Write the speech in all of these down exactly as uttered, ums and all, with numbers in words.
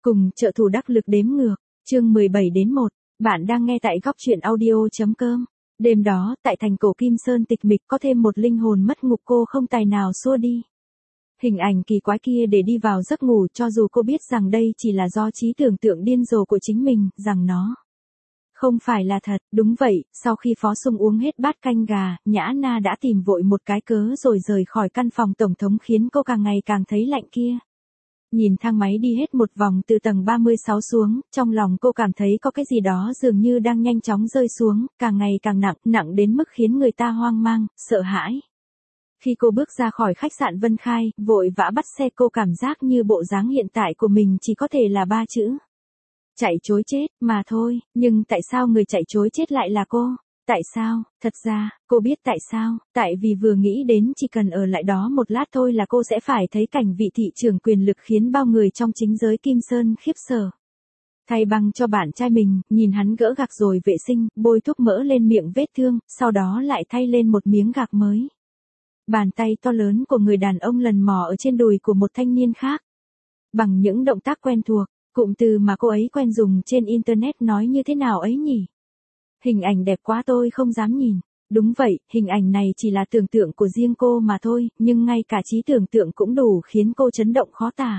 Cùng trợ thủ đắc lực đếm ngược, chương mười bảy đến một, bạn đang nghe tại góc truyện audio.com. Đêm đó, tại thành cổ Kim Sơn tịch mịch có thêm một linh hồn mất ngục cô không tài nào xua đi. Hình ảnh kỳ quái kia để đi vào giấc ngủ cho dù cô biết rằng đây chỉ là do trí tưởng tượng điên rồ của chính mình, rằng nó không phải là thật. Đúng vậy, sau khi Phó Sung uống hết bát canh gà, Nhã Na đã tìm vội một cái cớ rồi rời khỏi căn phòng tổng thống khiến cô càng ngày càng thấy lạnh kia. Nhìn thang máy đi hết một vòng từ tầng ba mươi sáu xuống, trong lòng cô cảm thấy có cái gì đó dường như đang nhanh chóng rơi xuống, càng ngày càng nặng, nặng đến mức khiến người ta hoang mang, sợ hãi. Khi cô bước ra khỏi khách sạn Vân Khai, vội vã bắt xe, cô cảm giác như bộ dáng hiện tại của mình chỉ có thể là ba chữ. Chạy trối chết, mà thôi, nhưng tại sao người chạy trối chết lại là cô? Tại sao? Thật ra, cô biết tại sao, tại vì vừa nghĩ đến chỉ cần ở lại đó một lát thôi là cô sẽ phải thấy cảnh vị thị trưởng quyền lực khiến bao người trong chính giới Kim Sơn khiếp sợ. Thay băng cho bạn trai mình, nhìn hắn gỡ gạc rồi vệ sinh, bôi thuốc mỡ lên miệng vết thương, sau đó lại thay lên một miếng gạc mới. Bàn tay to lớn của người đàn ông lần mò ở trên đùi của một thanh niên khác. Bằng những động tác quen thuộc, cụm từ mà cô ấy quen dùng trên Internet nói như thế nào ấy nhỉ? Hình ảnh đẹp quá tôi không dám nhìn. Đúng vậy, hình ảnh này chỉ là tưởng tượng của riêng cô mà thôi, nhưng ngay cả trí tưởng tượng cũng đủ khiến cô chấn động khó tả.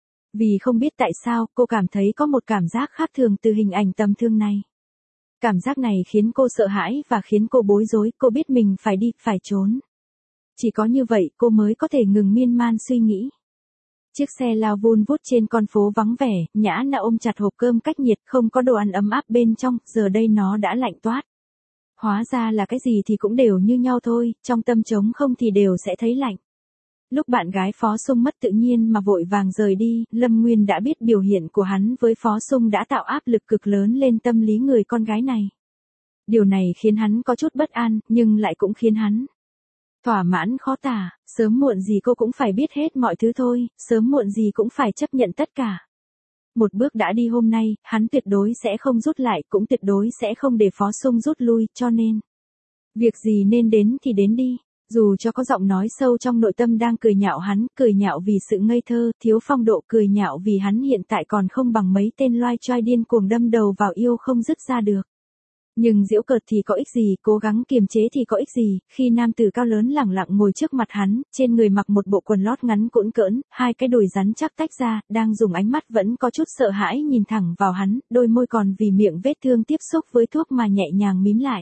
Vì không biết tại sao, cô cảm thấy có một cảm giác khác thường từ hình ảnh tầm thương này. Cảm giác này khiến cô sợ hãi và khiến cô bối rối, cô biết mình phải đi, phải trốn. Chỉ có như vậy cô mới có thể ngừng miên man suy nghĩ. Chiếc xe lao vun vút trên con phố vắng vẻ, Nhã Na ôm chặt hộp cơm cách nhiệt, không có đồ ăn ấm áp bên trong, giờ đây nó đã lạnh toát. Hóa ra là cái gì thì cũng đều như nhau thôi, trong tâm trống không thì đều sẽ thấy lạnh. Lúc bạn gái Phó Sung mất tự nhiên mà vội vàng rời đi, Lâm Nguyên đã biết biểu hiện của hắn với Phó Sung đã tạo áp lực cực lớn lên tâm lý người con gái này. Điều này khiến hắn có chút bất an, nhưng lại cũng khiến hắn thỏa mãn khó tả, sớm muộn gì cô cũng phải biết hết mọi thứ thôi, sớm muộn gì cũng phải chấp nhận tất cả. Một bước đã đi hôm nay, hắn tuyệt đối sẽ không rút lại, cũng tuyệt đối sẽ không để Phó Sung rút lui, cho nên việc gì nên đến thì đến đi. Dù cho có giọng nói sâu trong nội tâm đang cười nhạo hắn, cười nhạo vì sự ngây thơ, thiếu phong độ, cười nhạo vì hắn hiện tại còn không bằng mấy tên loai choai điên cuồng đâm đầu vào yêu không dứt ra được. Nhưng giễu cợt thì có ích gì, cố gắng kiềm chế thì có ích gì, khi nam tử cao lớn lẳng lặng ngồi trước mặt hắn, trên người mặc một bộ quần lót ngắn cũn cỡn, hai cái đùi rắn chắc tách ra, đang dùng ánh mắt vẫn có chút sợ hãi nhìn thẳng vào hắn, đôi môi còn vì miệng vết thương tiếp xúc với thuốc mà nhẹ nhàng mím lại.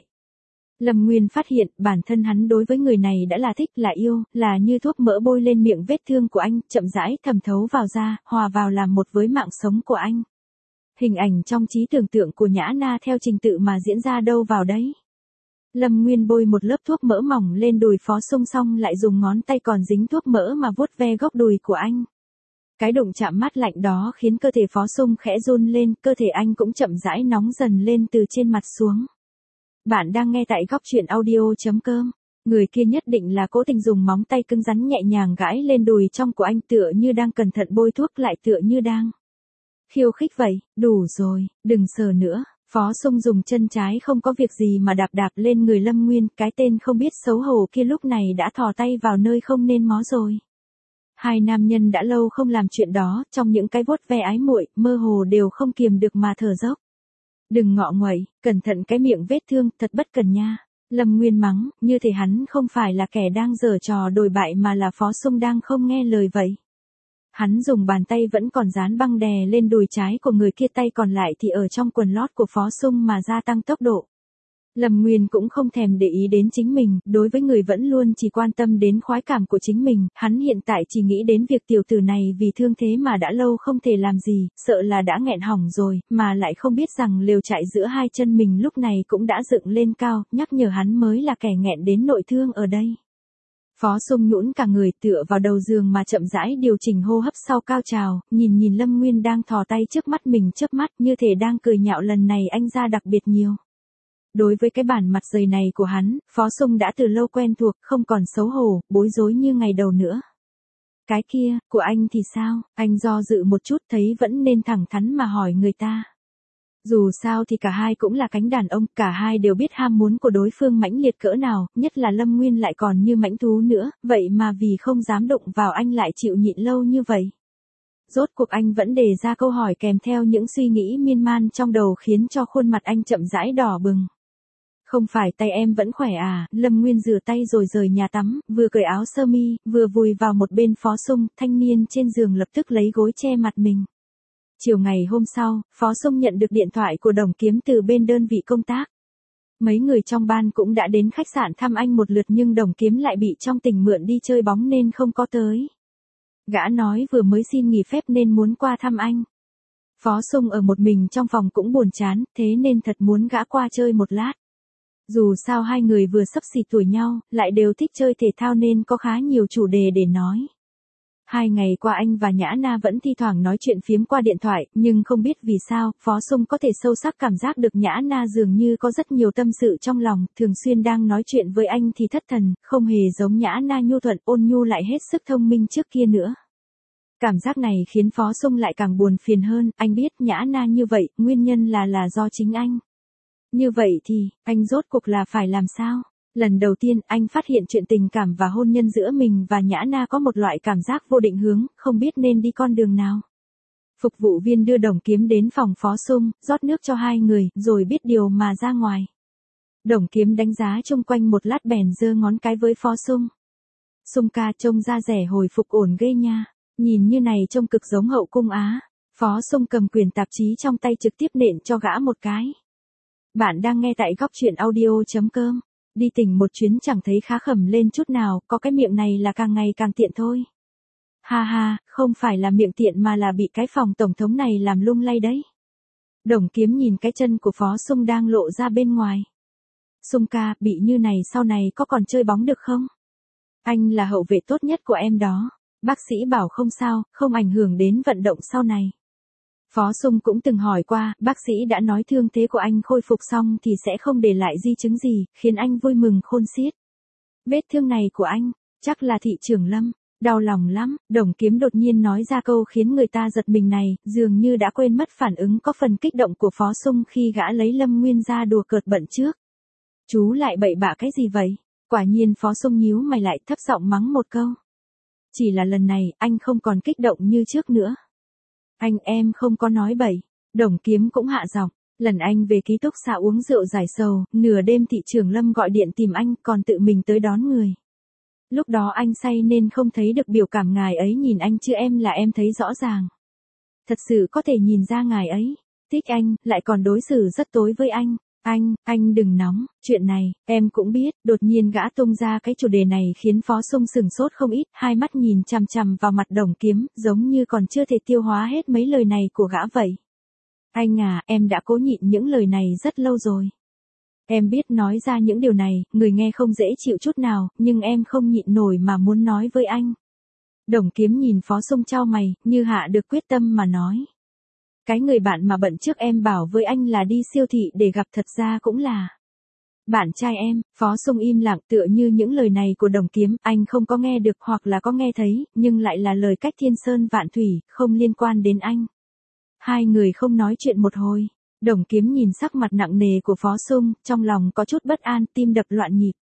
Lâm Nguyên phát hiện bản thân hắn đối với người này đã là thích, là yêu, là như thuốc mỡ bôi lên miệng vết thương của anh, chậm rãi thẩm thấu vào da, hòa vào làm một với mạng sống của anh. Hình ảnh trong trí tưởng tượng của Nhã Na theo trình tự mà diễn ra đâu vào đấy. Lâm Nguyên bôi một lớp thuốc mỡ mỏng lên đùi Phó Sung xong lại dùng ngón tay còn dính thuốc mỡ mà vuốt ve góc đùi của anh. Cái đụng chạm mát lạnh đó khiến cơ thể Phó Sung khẽ run lên, cơ thể anh cũng chậm rãi nóng dần lên từ trên mặt xuống. Bạn đang nghe tại góc truyện audio.com. Người kia nhất định là cố tình dùng móng tay cứng rắn nhẹ nhàng gãi lên đùi trong của anh, tựa như đang cẩn thận bôi thuốc, lại tựa như đang khiêu khích vậy. Đủ rồi, đừng sờ nữa. Phó Sung dùng chân trái không có việc gì mà đạp đạp lên người Lâm Nguyên, cái tên không biết xấu hổ kia lúc này đã thò tay vào nơi không nên mó rồi. Hai nam nhân đã lâu không làm chuyện đó, trong những cái vuốt ve ái muội, mơ hồ đều không kiềm được mà thở dốc. Đừng ngọ nguậy, cẩn thận cái miệng vết thương, thật bất cần nha. Lâm Nguyên mắng, như thể hắn không phải là kẻ đang giở trò đồi bại mà là Phó Sung đang không nghe lời vậy. Hắn dùng bàn tay vẫn còn dán băng đè lên đùi trái của người kia, tay còn lại thì ở trong quần lót của Phó Sung mà gia tăng tốc độ. Lâm Nguyên cũng không thèm để ý đến chính mình, đối với người vẫn luôn chỉ quan tâm đến khoái cảm của chính mình, hắn hiện tại chỉ nghĩ đến việc tiểu tử này vì thương thế mà đã lâu không thể làm gì, sợ là đã nghẹn hỏng rồi, mà lại không biết rằng lều trại giữa hai chân mình lúc này cũng đã dựng lên cao, nhắc nhở hắn mới là kẻ nghẹn đến nội thương ở đây. Phó Sung nhũn cả người tựa vào đầu giường mà chậm rãi điều chỉnh hô hấp sau cao trào, nhìn nhìn Lâm Nguyên đang thò tay trước mắt mình chớp mắt như thể đang cười nhạo lần này anh ra đặc biệt nhiều. Đối với cái bản mặt dày này của hắn, Phó Sung đã từ lâu quen thuộc, không còn xấu hổ, bối rối như ngày đầu nữa. Cái kia, của anh thì sao? Anh do dự một chút thấy vẫn nên thẳng thắn mà hỏi người ta. Dù sao thì cả hai cũng là cánh đàn ông, cả hai đều biết ham muốn của đối phương mãnh liệt cỡ nào, nhất là Lâm Nguyên lại còn như mãnh thú nữa, vậy mà vì không dám đụng vào anh lại chịu nhịn lâu như vậy. Rốt cuộc anh vẫn đề ra câu hỏi kèm theo những suy nghĩ miên man trong đầu khiến cho khuôn mặt anh chậm rãi đỏ bừng. Không phải tay em vẫn khỏe à? Lâm Nguyên rửa tay rồi rời nhà tắm, vừa cởi áo sơ mi, vừa vùi vào một bên Phó Sung, thanh niên trên giường lập tức lấy gối che mặt mình. Chiều ngày hôm sau, Phó Sung nhận được điện thoại của Đồng Kiếm từ bên đơn vị công tác. Mấy người trong ban cũng đã đến khách sạn thăm anh một lượt nhưng Đồng Kiếm lại bị trong tình mượn đi chơi bóng nên không có tới. Gã nói vừa mới xin nghỉ phép nên muốn qua thăm anh. Phó Sung ở một mình trong phòng cũng buồn chán, thế nên thật muốn gã qua chơi một lát. Dù sao hai người vừa xấp xỉ tuổi nhau, lại đều thích chơi thể thao nên có khá nhiều chủ đề để nói. Hai ngày qua anh và Nhã Na vẫn thi thoảng nói chuyện phiếm qua điện thoại, nhưng không biết vì sao, Phó Sung có thể sâu sắc cảm giác được Nhã Na dường như có rất nhiều tâm sự trong lòng, thường xuyên đang nói chuyện với anh thì thất thần, không hề giống Nhã Na nhu thuận ôn nhu lại hết sức thông minh trước kia nữa. Cảm giác này khiến Phó Sung lại càng buồn phiền hơn, anh biết Nhã Na như vậy, nguyên nhân là là do chính anh. Như vậy thì, anh rốt cuộc là phải làm sao? Lần đầu tiên anh phát hiện chuyện tình cảm và hôn nhân giữa mình và Nhã Na có một loại cảm giác vô định hướng, không biết nên đi con đường nào. Phục vụ viên đưa Đồng Kiếm đến phòng Phó Sung, rót nước cho hai người, rồi biết điều mà ra ngoài. Đồng Kiếm đánh giá chung quanh một lát bèn giơ ngón cái với Phó Sung. Sung ca trông ra rẻ hồi phục ổn ghê nha, nhìn như này trông cực giống hậu cung Á. Phó Sung cầm quyển tạp chí trong tay trực tiếp nện cho gã một cái. Bạn đang nghe tại góc truyện audio.com. Đi tỉnh một chuyến chẳng thấy khá khẩm lên chút nào, có cái miệng này là càng ngày càng tiện thôi. Ha ha, không phải là miệng tiện mà là bị cái phòng tổng thống này làm lung lay đấy. Đồng Kiếm nhìn cái chân của Phó Sung đang lộ ra bên ngoài. Sung ca, bị như này sau này có còn chơi bóng được không? Anh là hậu vệ tốt nhất của em đó. Bác sĩ bảo không sao, không ảnh hưởng đến vận động sau này. Phó Sung cũng từng hỏi qua, bác sĩ đã nói thương thế của anh khôi phục xong thì sẽ không để lại di chứng gì, khiến anh vui mừng khôn xiết. Vết thương này của anh, chắc là thị trưởng Lâm, đau lòng lắm. Đồng Kiếm đột nhiên nói ra câu khiến người ta giật mình này, dường như đã quên mất phản ứng có phần kích động của Phó Sung khi gã lấy Lâm Nguyên ra đùa cợt bận trước. Chú lại bậy bạ cái gì vậy? Quả nhiên Phó Sung nhíu mày lại thấp giọng mắng một câu. Chỉ là lần này, anh không còn kích động như trước nữa. Anh em không có nói bậy. Đồng Kiếm cũng hạ giọng. Lần anh về ký túc xá uống rượu giải sầu, nửa đêm thị trưởng Lâm gọi điện tìm anh còn tự mình tới đón người. Lúc đó anh say nên không thấy được biểu cảm ngài ấy nhìn anh chứ em là em thấy rõ ràng. Thật sự có thể nhìn ra ngài ấy thích anh, lại còn đối xử rất tối với anh. Anh, anh đừng nóng, chuyện này, em cũng biết. Đột nhiên gã tung ra cái chủ đề này khiến Phó Sung sừng sốt không ít, hai mắt nhìn chằm chằm vào mặt Đồng Kiếm, giống như còn chưa thể tiêu hóa hết mấy lời này của gã vậy. Anh à, em đã cố nhịn những lời này rất lâu rồi. Em biết nói ra những điều này, người nghe không dễ chịu chút nào, nhưng em không nhịn nổi mà muốn nói với anh. Đồng Kiếm nhìn Phó Sung chau mày, như hạ được quyết tâm mà nói. Cái người bạn mà bận trước em bảo với anh là đi siêu thị để gặp thật ra cũng là bạn trai em. Phó Sung im lặng tựa như những lời này của Đồng Kiếm, anh không có nghe được hoặc là có nghe thấy, nhưng lại là lời cách thiên sơn vạn thủy, không liên quan đến anh. Hai người không nói chuyện một hồi. Đồng Kiếm nhìn sắc mặt nặng nề của Phó Sung, trong lòng có chút bất an, tim đập loạn nhịp.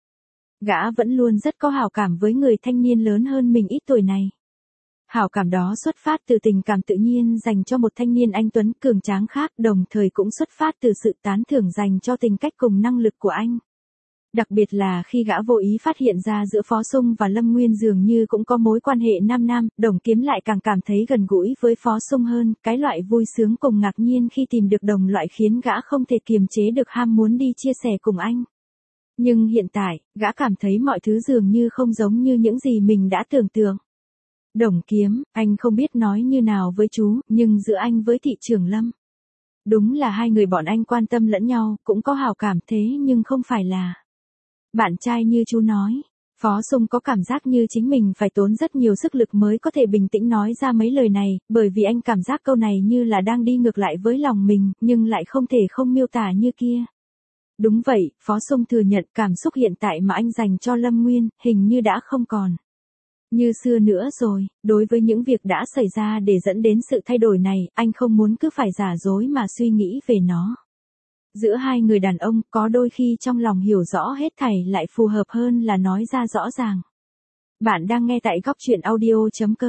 Gã vẫn luôn rất có hảo cảm với người thanh niên lớn hơn mình ít tuổi này. Hảo cảm đó xuất phát từ tình cảm tự nhiên dành cho một thanh niên anh tuấn cường tráng khác, đồng thời cũng xuất phát từ sự tán thưởng dành cho tính cách cùng năng lực của anh. Đặc biệt là khi gã vô ý phát hiện ra giữa Phó Sung và Lâm Nguyên dường như cũng có mối quan hệ nam nam, Đồng Kiếm lại càng cảm thấy gần gũi với Phó Sung hơn, cái loại vui sướng cùng ngạc nhiên khi tìm được đồng loại khiến gã không thể kiềm chế được ham muốn đi chia sẻ cùng anh. Nhưng hiện tại, gã cảm thấy mọi thứ dường như không giống như những gì mình đã tưởng tượng. Đồng Kiếm, anh không biết nói như nào với chú, nhưng giữa anh với thị trưởng Lâm. Đúng là hai người bọn anh quan tâm lẫn nhau, cũng có hảo cảm thế nhưng không phải là bạn trai như chú nói. Phó Sung có cảm giác như chính mình phải tốn rất nhiều sức lực mới có thể bình tĩnh nói ra mấy lời này, bởi vì anh cảm giác câu này như là đang đi ngược lại với lòng mình, nhưng lại không thể không miêu tả như kia. Đúng vậy, Phó Sung thừa nhận cảm xúc hiện tại mà anh dành cho Lâm Nguyên, hình như đã không còn như xưa nữa rồi. Đối với những việc đã xảy ra để dẫn đến sự thay đổi này, anh không muốn cứ phải giả dối mà suy nghĩ về nó. Giữa hai người đàn ông, có đôi khi trong lòng hiểu rõ hết thảy lại phù hợp hơn là nói ra rõ ràng. Bạn đang nghe tại góc truyện audio chấm com.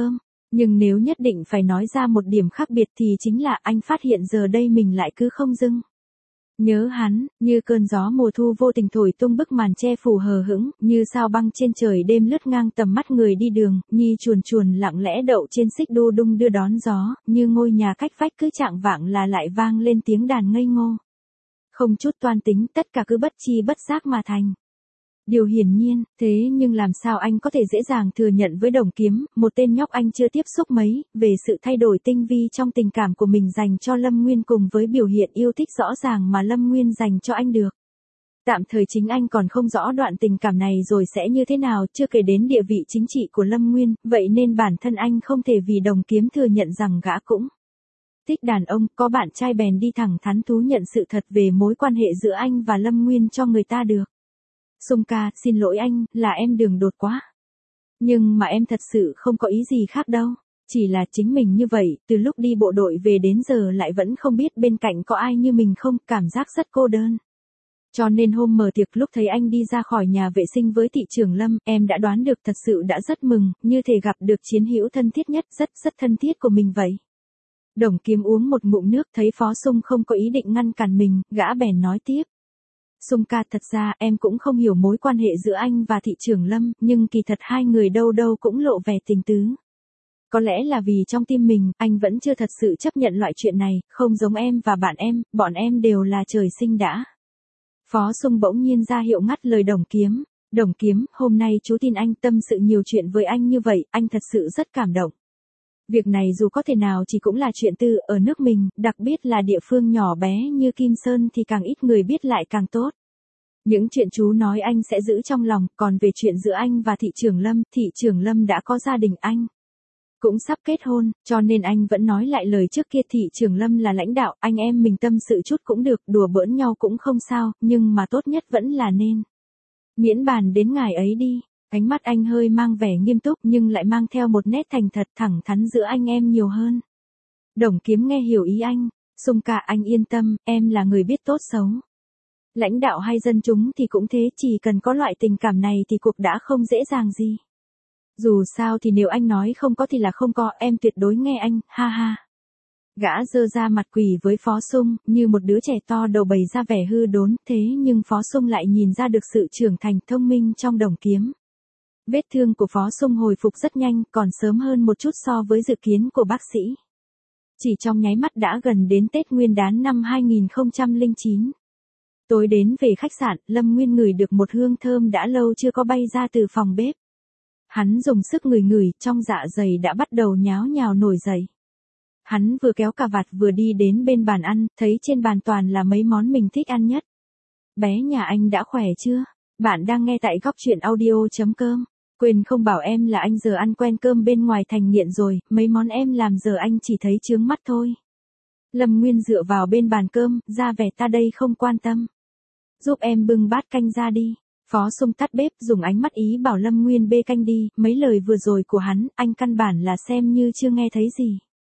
Nhưng nếu nhất định phải nói ra một điểm khác biệt thì chính là anh phát hiện giờ đây mình lại cứ không dưng. Nhớ hắn, như cơn gió mùa thu vô tình thổi tung bức màn che phủ hờ hững, như sao băng trên trời đêm lướt ngang tầm mắt người đi đường, như chuồn chuồn lặng lẽ đậu trên xích đu đung đưa đón gió, như ngôi nhà cách vách cứ chạng vạng là lại vang lên tiếng đàn ngây ngô. Không chút toan tính, tất cả cứ bất chi bất giác mà thành. Điều hiển nhiên, thế nhưng làm sao anh có thể dễ dàng thừa nhận với Đồng Kiếm, một tên nhóc anh chưa tiếp xúc mấy, về sự thay đổi tinh vi trong tình cảm của mình dành cho Lâm Nguyên cùng với biểu hiện yêu thích rõ ràng mà Lâm Nguyên dành cho anh được. Tạm thời chính anh còn không rõ đoạn tình cảm này rồi sẽ như thế nào, chưa kể đến địa vị chính trị của Lâm Nguyên, vậy nên bản thân anh không thể vì Đồng Kiếm thừa nhận rằng gã cũng thích đàn ông, có bạn trai bèn đi thẳng thắn thú nhận sự thật về mối quan hệ giữa anh và Lâm Nguyên cho người ta được. Sung ca, xin lỗi anh, là em đường đột quá. Nhưng mà em thật sự không có ý gì khác đâu. Chỉ là chính mình như vậy, từ lúc đi bộ đội về đến giờ lại vẫn không biết bên cạnh có ai như mình không, cảm giác rất cô đơn. Cho nên hôm mở tiệc lúc thấy anh đi ra khỏi nhà vệ sinh với thị trưởng Lâm, em đã đoán được thật sự đã rất mừng, như thể gặp được chiến hữu thân thiết nhất, rất rất thân thiết của mình vậy. Đồng Kiếm uống một ngụm nước, thấy Phó Sung không có ý định ngăn cản mình, gã bèn nói tiếp. Sung ca, thật ra em cũng không hiểu mối quan hệ giữa anh và thị trưởng Lâm, nhưng kỳ thật hai người đâu đâu cũng lộ vẻ tình tứ. Có lẽ là vì trong tim mình, anh vẫn chưa thật sự chấp nhận loại chuyện này, không giống em và bạn em, bọn em đều là trời sinh đã. Phó Sung bỗng nhiên ra hiệu ngắt lời Đồng Kiếm. Đồng Kiếm, hôm nay chú tin anh tâm sự nhiều chuyện với anh như vậy, anh thật sự rất cảm động. Việc này dù có thể nào chỉ cũng là chuyện tư ở nước mình, đặc biệt là địa phương nhỏ bé như Kim Sơn thì càng ít người biết lại càng tốt. Những chuyện chú nói anh sẽ giữ trong lòng, còn về chuyện giữa anh và thị trưởng Lâm, thị trưởng Lâm đã có gia đình anh. Cũng sắp kết hôn, cho nên anh vẫn nói lại lời trước kia, thị trưởng Lâm là lãnh đạo, anh em mình tâm sự chút cũng được, đùa bỡn nhau cũng không sao, nhưng mà tốt nhất vẫn là nên miễn bàn đến ngày ấy đi. Ánh mắt anh hơi mang vẻ nghiêm túc nhưng lại mang theo một nét thành thật thẳng thắn giữa anh em nhiều hơn. Đồng Kiếm nghe hiểu ý anh. Sung ca, anh yên tâm, em là người biết tốt xấu. Lãnh đạo hay dân chúng thì cũng thế, chỉ cần có loại tình cảm này thì cuộc đã không dễ dàng gì. Dù sao thì nếu anh nói không có thì là không có, em tuyệt đối nghe anh, ha ha. Gã giơ ra mặt quỳ với Phó Sung, như một đứa trẻ to đầu bày ra vẻ hư đốn, thế nhưng Phó Sung lại nhìn ra được sự trưởng thành thông minh trong Đồng Kiếm. Vết thương của Phó Sung hồi phục rất nhanh, còn sớm hơn một chút so với dự kiến của bác sĩ. Chỉ trong nháy mắt đã gần đến Tết Nguyên đán năm hai nghìn không trăm lẻ chín. Tối đến về khách sạn, Lâm Nguyên ngửi được một hương thơm đã lâu chưa có bay ra từ phòng bếp. Hắn dùng sức ngửi ngửi, trong dạ dày đã bắt đầu nháo nhào nổi dậy. Hắn vừa kéo cà vạt vừa đi đến bên bàn ăn, thấy trên bàn toàn là mấy món mình thích ăn nhất. Bé nhà anh đã khỏe chưa? Bạn đang nghe tại góc truyện audio chấm com. Quên không bảo em là anh giờ ăn quen cơm bên ngoài thành nghiện rồi, mấy món em làm giờ anh chỉ thấy chướng mắt thôi. Lâm Nguyên dựa vào bên bàn cơm, ra vẻ ta đây không quan tâm. Giúp em bưng bát canh ra đi. Phó Sung tắt bếp dùng ánh mắt ý bảo Lâm Nguyên bê canh đi, mấy lời vừa rồi của hắn, anh căn bản là xem như chưa nghe thấy gì.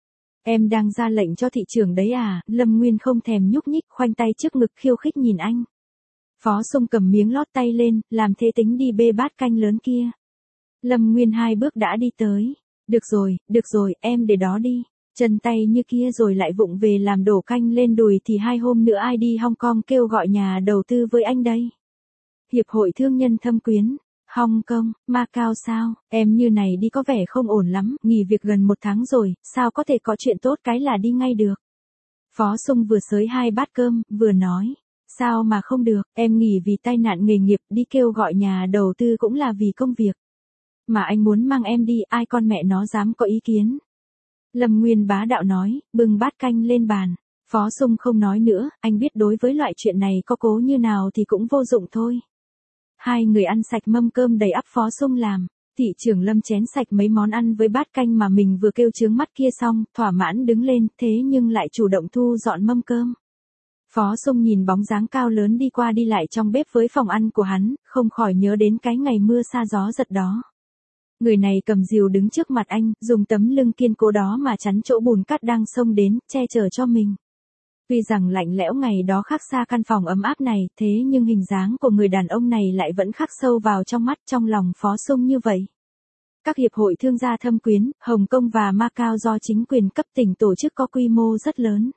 Em đang ra lệnh cho thị trưởng đấy à, Lâm Nguyên không thèm nhúc nhích, khoanh tay trước ngực khiêu khích nhìn anh. Phó Sung cầm miếng lót tay lên, làm thế tính đi bê bát canh lớn kia. Lâm Nguyên hai bước đã đi tới. Được rồi, được rồi, em để đó đi. Chân tay như kia rồi lại vụng về làm đổ canh lên đùi thì hai hôm nữa ai đi Hong Kong kêu gọi nhà đầu tư với anh đây. Hiệp hội Thương nhân Thâm Quyến. Hong Kong, Macau sao, em như này đi có vẻ không ổn lắm, nghỉ việc gần một tháng rồi, sao có thể có chuyện tốt cái là đi ngay được. Phó Sung vừa xới hai bát cơm, vừa nói, sao mà không được, em nghỉ vì tai nạn nghề nghiệp, đi kêu gọi nhà đầu tư cũng là vì công việc. Mà anh muốn mang em đi, ai con mẹ nó dám có ý kiến. Lâm Nguyên bá đạo nói, bưng bát canh lên bàn. Phó Sung không nói nữa, anh biết đối với loại chuyện này có cố như nào thì cũng vô dụng thôi. Hai người ăn sạch mâm cơm đầy ắp Phó Sung làm. Thị trưởng Lâm chén sạch mấy món ăn với bát canh mà mình vừa kêu chướng mắt kia xong, thỏa mãn đứng lên, thế nhưng lại chủ động thu dọn mâm cơm. Phó Sung nhìn bóng dáng cao lớn đi qua đi lại trong bếp với phòng ăn của hắn, không khỏi nhớ đến cái ngày mưa sa gió giật đó. Người này cầm rìu đứng trước mặt anh, dùng tấm lưng kiên cố đó mà chắn chỗ bùn cát đang xông đến, che chở cho mình. Tuy rằng lạnh lẽo ngày đó khác xa căn phòng ấm áp này, thế nhưng hình dáng của người đàn ông này lại vẫn khắc sâu vào trong mắt, trong lòng Phó Sung như vậy. Các hiệp hội thương gia thâm quyến, Hồng Kông và Macau do chính quyền cấp tỉnh tổ chức có quy mô rất lớn.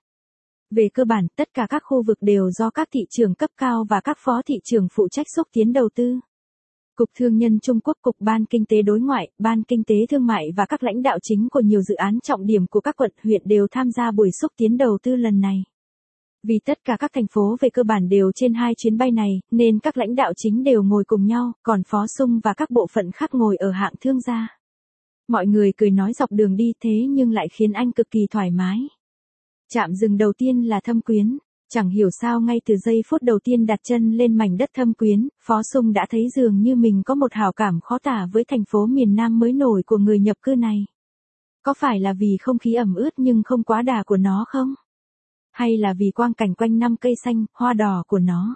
Về cơ bản, tất cả các khu vực đều do các thị trưởng cấp cao và các phó thị trưởng phụ trách xúc tiến đầu tư. Cục Thương nhân Trung Quốc, Cục Ban Kinh tế Đối ngoại, Ban Kinh tế Thương mại và các lãnh đạo chính của nhiều dự án trọng điểm của các quận huyện đều tham gia buổi xúc tiến đầu tư lần này. Vì tất cả các thành phố về cơ bản đều trên hai chuyến bay này, nên các lãnh đạo chính đều ngồi cùng nhau, còn Phó Sung và các bộ phận khác ngồi ở hạng thương gia. Mọi người cười nói dọc đường đi thế nhưng lại khiến anh cực kỳ thoải mái. Trạm dừng đầu tiên là Thâm Quyến. Chẳng hiểu sao ngay từ giây phút đầu tiên đặt chân lên mảnh đất Thâm Quyến, Phó Sung đã thấy dường như mình có một hảo cảm khó tả với thành phố miền Nam mới nổi của người nhập cư này. Có phải là vì không khí ẩm ướt nhưng không quá đà của nó không? Hay là vì quang cảnh quanh năm cây xanh, hoa đỏ của nó?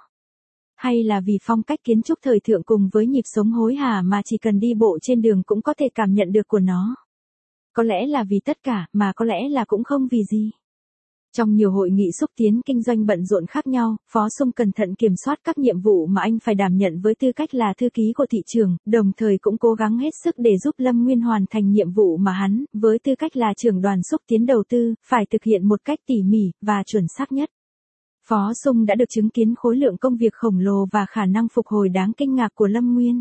Hay là vì phong cách kiến trúc thời thượng cùng với nhịp sống hối hả mà chỉ cần đi bộ trên đường cũng có thể cảm nhận được của nó? Có lẽ là vì tất cả, mà có lẽ là cũng không vì gì. Trong nhiều hội nghị xúc tiến kinh doanh bận rộn khác nhau, Phó Sung cẩn thận kiểm soát các nhiệm vụ mà anh phải đảm nhận với tư cách là thư ký của thị trường, đồng thời cũng cố gắng hết sức để giúp Lâm Nguyên hoàn thành nhiệm vụ mà hắn, với tư cách là trưởng đoàn xúc tiến đầu tư, phải thực hiện một cách tỉ mỉ và chuẩn xác nhất. Phó Sung đã được chứng kiến khối lượng công việc khổng lồ và khả năng phục hồi đáng kinh ngạc của Lâm Nguyên.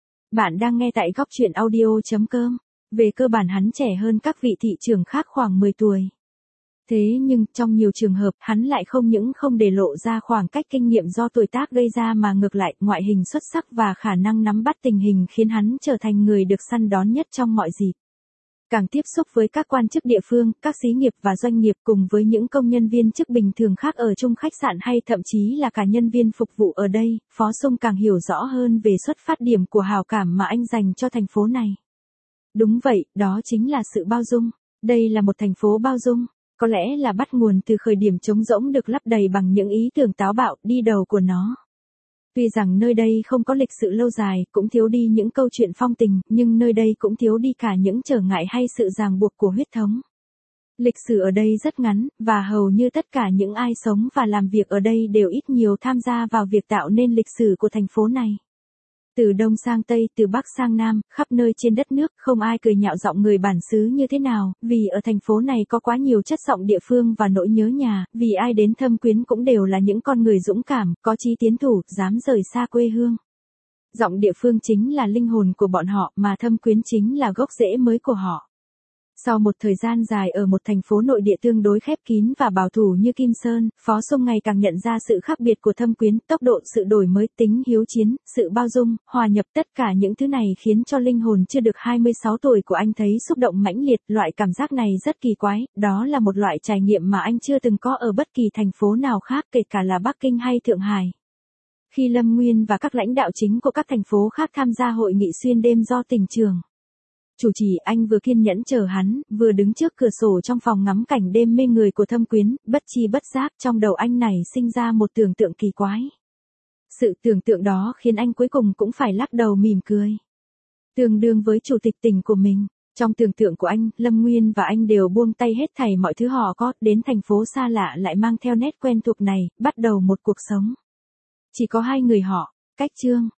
Bạn đang nghe tại góc truyện audio chấm com. Về cơ bản hắn trẻ hơn các vị thị trưởng khác khoảng mười tuổi. Thế nhưng, trong nhiều trường hợp, hắn lại không những không để lộ ra khoảng cách kinh nghiệm do tuổi tác gây ra mà ngược lại, ngoại hình xuất sắc và khả năng nắm bắt tình hình khiến hắn trở thành người được săn đón nhất trong mọi dịp. Càng tiếp xúc với các quan chức địa phương, các xí nghiệp và doanh nghiệp cùng với những công nhân viên chức bình thường khác ở chung khách sạn hay thậm chí là cả nhân viên phục vụ ở đây, Phó Sung càng hiểu rõ hơn về xuất phát điểm của hào cảm mà anh dành cho thành phố này. Đúng vậy, đó chính là sự bao dung. Đây là một thành phố bao dung. Có lẽ là bắt nguồn từ khởi điểm trống rỗng được lấp đầy bằng những ý tưởng táo bạo đi đầu của nó. Tuy rằng nơi đây không có lịch sử lâu dài, cũng thiếu đi những câu chuyện phong tình, nhưng nơi đây cũng thiếu đi cả những trở ngại hay sự ràng buộc của huyết thống. Lịch sử ở đây rất ngắn, và hầu như tất cả những ai sống và làm việc ở đây đều ít nhiều tham gia vào việc tạo nên lịch sử của thành phố này. Từ Đông sang Tây, từ Bắc sang Nam, khắp nơi trên đất nước, không ai cười nhạo giọng người bản xứ như thế nào, vì ở thành phố này có quá nhiều chất giọng địa phương và nỗi nhớ nhà, vì ai đến Thâm Quyến cũng đều là những con người dũng cảm, có chí tiến thủ, dám rời xa quê hương. Giọng địa phương chính là linh hồn của bọn họ, mà Thâm Quyến chính là gốc rễ mới của họ. Sau một thời gian dài ở một thành phố nội địa tương đối khép kín và bảo thủ như Kim Sơn, Phó Sung ngày càng nhận ra sự khác biệt của Thâm Quyến, tốc độ sự đổi mới, tính hiếu chiến, sự bao dung, hòa nhập, tất cả những thứ này khiến cho linh hồn chưa được hai mươi sáu tuổi của anh thấy xúc động mãnh liệt, loại cảm giác này rất kỳ quái, đó là một loại trải nghiệm mà anh chưa từng có ở bất kỳ thành phố nào khác kể cả là Bắc Kinh hay Thượng Hải. Khi Lâm Nguyên và các lãnh đạo chính của các thành phố khác tham gia hội nghị xuyên đêm do tỉnh trường chủ trì, anh vừa kiên nhẫn chờ hắn, vừa đứng trước cửa sổ trong phòng ngắm cảnh đêm mê người của Thâm Quyến, bất chi bất giác trong đầu anh này sinh ra một tưởng tượng kỳ quái. Sự tưởng tượng đó khiến anh cuối cùng cũng phải lắc đầu mỉm cười. Tương đương với chủ tịch tỉnh của mình, trong tưởng tượng của anh, Lâm Nguyên và anh đều buông tay hết thảy mọi thứ họ có, đến thành phố xa lạ lại mang theo nét quen thuộc này, bắt đầu một cuộc sống. Chỉ có hai người họ, cách Trương.